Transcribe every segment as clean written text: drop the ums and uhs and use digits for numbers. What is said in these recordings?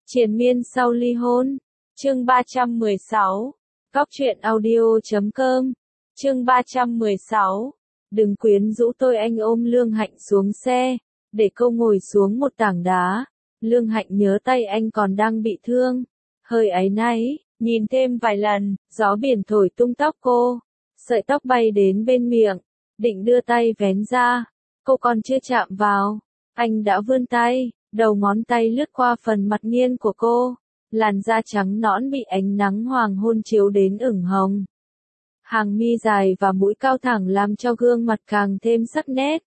Triền miên sau ly hôn. Chương 316. Cóc truyện audio.com. Chương 316. Đừng quyến rũ tôi, anh ôm Lương Hạnh xuống xe, để cô ngồi xuống một tảng đá. Lương Hạnh nhớ tay anh còn đang bị thương, hơi áy náy, nhìn thêm vài lần, gió biển thổi tung tóc cô, sợi tóc bay đến bên miệng, định đưa tay vén ra, cô còn chưa chạm vào, anh đã vươn tay, đầu ngón tay lướt qua phần mặt nghiêng của cô, làn da trắng nõn bị ánh nắng hoàng hôn chiếu đến ửng hồng. Hàng mi dài và mũi cao thẳng làm cho gương mặt càng thêm sắc nét.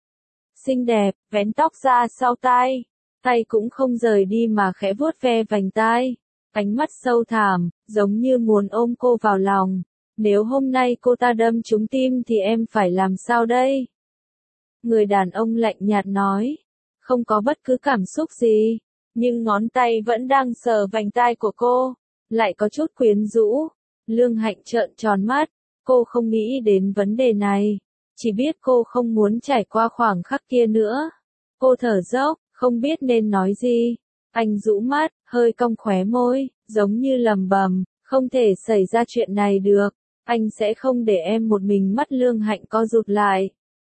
Xinh đẹp, vén tóc ra sau tai, tay cũng không rời đi mà khẽ vuốt ve vành tai, ánh mắt sâu thẳm, giống như muốn ôm cô vào lòng. Nếu hôm nay cô ta đâm trúng tim thì em phải làm sao đây? Người đàn ông lạnh nhạt nói, không có bất cứ cảm xúc gì, nhưng ngón tay vẫn đang sờ vành tai của cô, lại có chút quyến rũ. Lương Hạnh trợn tròn mắt, cô không nghĩ đến vấn đề này, chỉ biết cô không muốn trải qua khoảng khắc kia nữa. Cô thở dốc, không biết nên nói gì. Anh rũ mắt, hơi cong khóe môi, giống như lẩm bẩm, không thể xảy ra chuyện này được, anh sẽ không để em một mình. Mắt Lương Hạnh co rụt lại,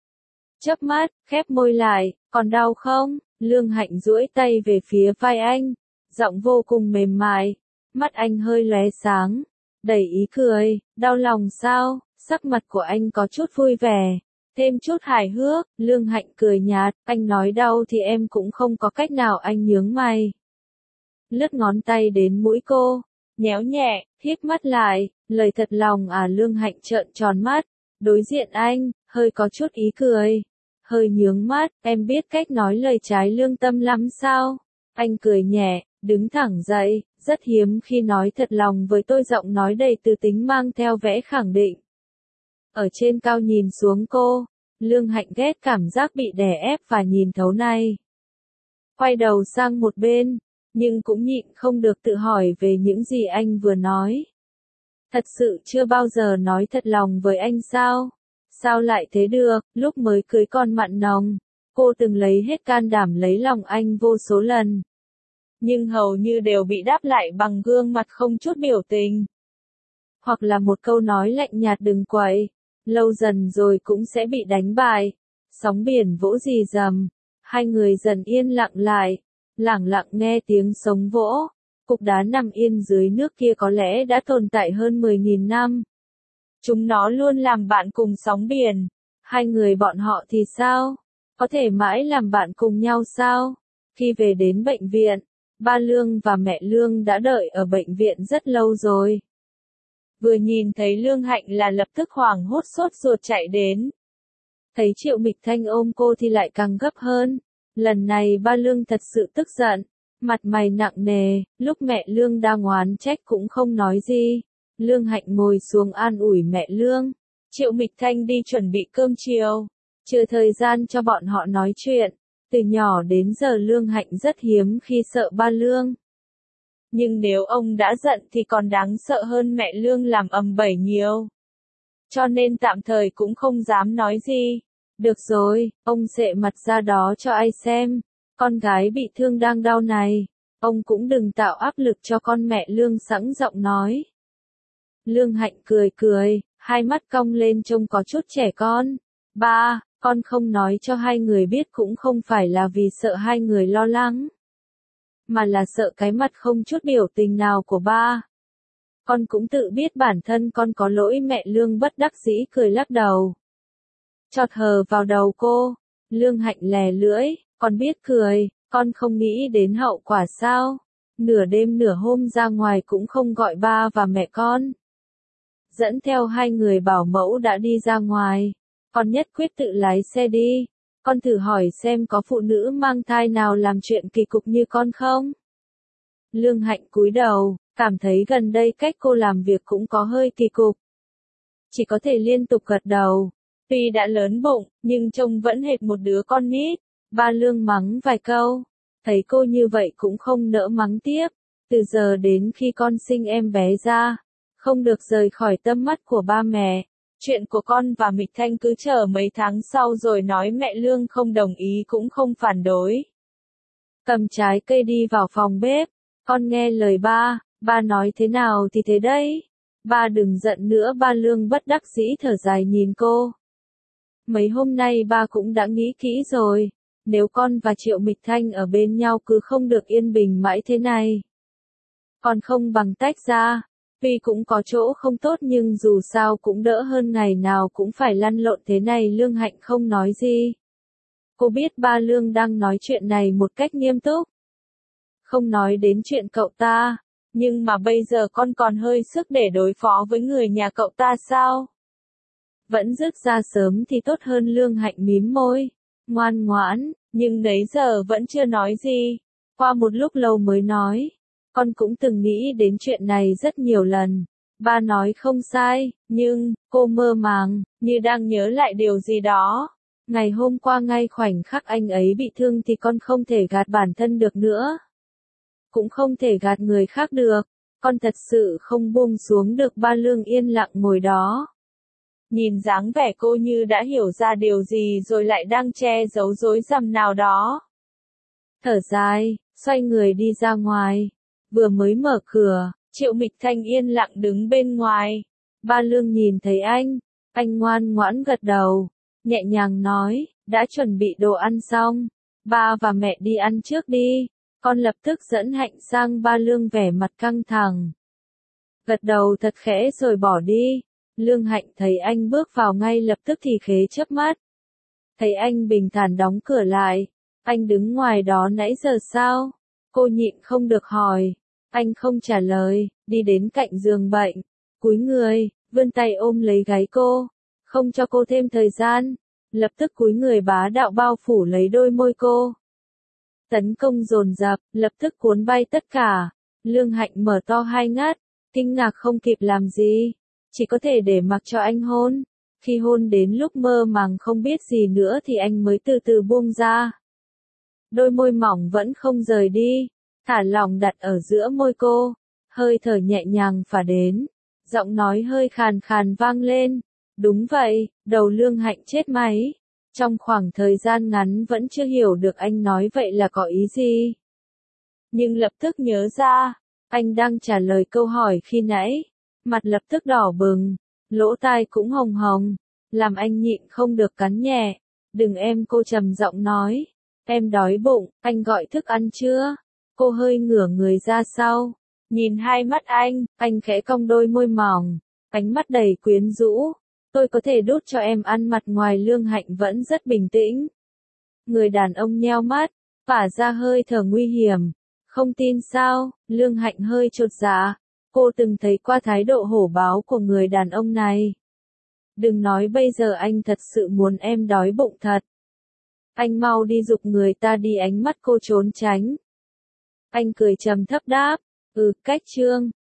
chớp mắt, khép môi lại, còn đau không? Lương Hạnh duỗi tay về phía vai anh, giọng vô cùng mềm mại, mắt anh hơi lóe sáng, đầy ý cười. Đau lòng sao? Sắc mặt của anh có chút vui vẻ, thêm chút hài hước. Lương Hạnh cười nhạt, anh nói đau thì em cũng không có cách nào. Anh nhướng mày, lướt ngón tay đến mũi cô, nhéo nhẹ, híp mắt lại, lời thật lòng à? Lương Hạnh trợn tròn mắt, đối diện anh, hơi có chút ý cười, hơi nhướng mắt, em biết cách nói lời trái lương tâm lắm sao? Anh cười nhẹ, đứng thẳng dậy, rất hiếm khi nói thật lòng với tôi. Giọng nói đầy từ tính mang theo vẻ khẳng định. Ở trên cao nhìn xuống cô, Lương Hạnh ghét cảm giác bị đè ép và nhìn thấu này. Quay đầu sang một bên, nhưng cũng nhịn không được tự hỏi về những gì anh vừa nói. Thật sự chưa bao giờ nói thật lòng với anh sao? Sao lại thế được? Lúc mới cưới con mặn nồng, cô từng lấy hết can đảm lấy lòng anh vô số lần, nhưng hầu như đều bị đáp lại bằng gương mặt không chút biểu tình, hoặc là một câu nói lạnh nhạt đừng quậy. Lâu dần rồi cũng sẽ bị đánh bại. Sóng biển vỗ rì rầm, hai người dần yên lặng lại, lẳng lặng nghe tiếng sóng vỗ. Cục đá nằm yên dưới nước kia có lẽ đã tồn tại hơn 10.000 năm. Chúng nó luôn làm bạn cùng sóng biển. Hai người bọn họ thì sao? Có thể mãi làm bạn cùng nhau sao? Khi về đến bệnh viện, ba Lương và mẹ Lương đã đợi ở bệnh viện rất lâu rồi. Vừa nhìn thấy Lương Hạnh là lập tức hoảng hốt sốt ruột chạy đến. Thấy Triệu Mịch Thanh ôm cô thì lại càng gấp hơn. Lần này ba Lương thật sự tức giận, mặt mày nặng nề. Lúc mẹ Lương đang oán trách cũng không nói gì. Lương Hạnh ngồi xuống an ủi mẹ Lương. Triệu Mịch Thanh đi chuẩn bị cơm chiều, chưa thời gian cho bọn họ nói chuyện. Từ nhỏ đến giờ Lương Hạnh rất hiếm khi sợ ba Lương. Nhưng nếu ông đã giận thì còn đáng sợ hơn mẹ Lương làm ầm ĩ nhiều. Cho nên tạm thời cũng không dám nói gì. Được rồi, ông xệ mặt ra đó cho ai xem. Con gái bị thương đang đau này. Ông cũng đừng tạo áp lực cho con. Mẹ Lương sẵn giọng nói. Lương Hạnh cười cười, hai mắt cong lên trông có chút trẻ con. Ba, con không nói cho hai người biết cũng không phải là vì sợ hai người lo lắng, mà là sợ cái mặt không chút biểu tình nào của ba. Con cũng tự biết bản thân con có lỗi. Mẹ Lương bất đắc dĩ cười lắc đầu, chọt hờ vào đầu cô. Lương Hạnh lè lưỡi, con biết cười, con không nghĩ đến hậu quả sao? Nửa đêm nửa hôm ra ngoài cũng không gọi ba và mẹ con. Dẫn theo hai người bảo mẫu đã đi ra ngoài, con nhất quyết tự lái xe đi. Con thử hỏi xem có phụ nữ mang thai nào làm chuyện kỳ cục như con không? Lương Hạnh cúi đầu, cảm thấy gần đây cách cô làm việc cũng có hơi kỳ cục. Chỉ có thể liên tục gật đầu. Tuy đã lớn bụng, nhưng trông vẫn hệt một đứa con nít. Ba Lương mắng vài câu, thấy cô như vậy cũng không nỡ mắng tiếp. Từ giờ đến khi con sinh em bé ra, không được rời khỏi tâm mắt của ba mẹ. Chuyện của con và Mịch Thanh cứ chờ mấy tháng sau rồi nói. Mẹ Lương không đồng ý cũng không phản đối. Cầm trái cây đi vào phòng bếp, Con nghe lời ba nói thế nào thì thế đấy. Ba đừng giận nữa. Ba Lương bất đắc dĩ thở dài nhìn cô. Mấy hôm nay ba cũng đã nghĩ kỹ rồi. Nếu con và Triệu Mịch Thanh ở bên nhau cứ không được yên bình mãi thế này. Còn không bằng tách ra. Tuy cũng có chỗ không tốt nhưng dù sao cũng đỡ hơn ngày nào cũng phải lăn lộn thế này. Lương Hạnh không nói gì. Cô biết ba Lương đang nói chuyện này một cách nghiêm túc. Không nói đến chuyện cậu ta. Nhưng mà bây giờ con còn hơi sức để đối phó với người nhà cậu ta sao? Vẫn dứt ra sớm thì tốt hơn. Lương Hạnh mím môi. Ngoan ngoãn, nhưng nấy giờ vẫn chưa nói gì. Qua một lúc lâu mới nói. Con cũng từng nghĩ đến chuyện này rất nhiều lần. Ba nói không sai, nhưng, cô mơ màng, như đang nhớ lại điều gì đó. Ngày hôm qua ngay khoảnh khắc anh ấy bị thương thì con không thể gạt bản thân được nữa. Cũng không thể gạt người khác được. Con thật sự không buông xuống được. Ba Lương yên lặng ngồi đó. Nhìn dáng vẻ cô như đã hiểu ra điều gì rồi lại đang che giấu rối rắm nào đó. Thở dài, xoay người đi ra ngoài. Vừa mới mở cửa, Triệu Mịch Thanh yên lặng đứng bên ngoài. Ba Lương nhìn thấy anh ngoan ngoãn gật đầu, nhẹ nhàng nói, đã chuẩn bị đồ ăn xong, ba và mẹ đi ăn trước đi, con lập tức dẫn Hạnh sang. Ba Lương vẻ mặt căng thẳng. Gật đầu thật khẽ rồi bỏ đi. Lương Hạnh thấy anh bước vào ngay lập tức thì khế chớp mắt. Thấy anh bình thản đóng cửa lại. Anh đứng ngoài đó nãy giờ sao? Cô nhịn không được hỏi. Anh không trả lời, đi đến cạnh giường bệnh, cúi người, vươn tay ôm lấy gáy cô, không cho cô thêm thời gian, lập tức cúi người bá đạo bao phủ lấy đôi môi cô. Tấn công dồn dập, lập tức cuốn bay tất cả. Lương Hạnh mở to hai mắt, kinh ngạc không kịp làm gì, chỉ có thể để mặc cho anh hôn. Khi hôn đến lúc mơ màng không biết gì nữa thì anh mới từ từ buông ra. Đôi môi mỏng vẫn không rời đi, thả lỏng đặt ở giữa môi cô, hơi thở nhẹ nhàng phả đến, giọng nói hơi khàn khàn vang lên. Đúng vậy, đầu Lương Hạnh chết máy. Trong khoảng thời gian ngắn vẫn chưa hiểu được anh nói vậy là có ý gì. Nhưng lập tức nhớ ra, anh đang trả lời câu hỏi khi nãy, mặt lập tức đỏ bừng, lỗ tai cũng hồng hồng, làm anh nhịn không được cắn nhẹ. Đừng em, cô trầm giọng nói, em đói bụng, anh gọi thức ăn chưa? Cô hơi ngửa người ra sau, nhìn hai mắt anh khẽ cong đôi môi mỏng, ánh mắt đầy quyến rũ. Tôi có thể đút cho em ăn. Mặt ngoài Lương Hạnh vẫn rất bình tĩnh. Người đàn ông nheo mắt, phả ra hơi thở nguy hiểm. Không tin sao? Lương Hạnh hơi chột dạ. Cô từng thấy qua thái độ hổ báo của người đàn ông này. Đừng nói bây giờ anh thật sự muốn em đói bụng thật. Anh mau đi giục người ta đi. Ánh mắt cô trốn tránh. Anh cười trầm thấp đáp, cách Trương.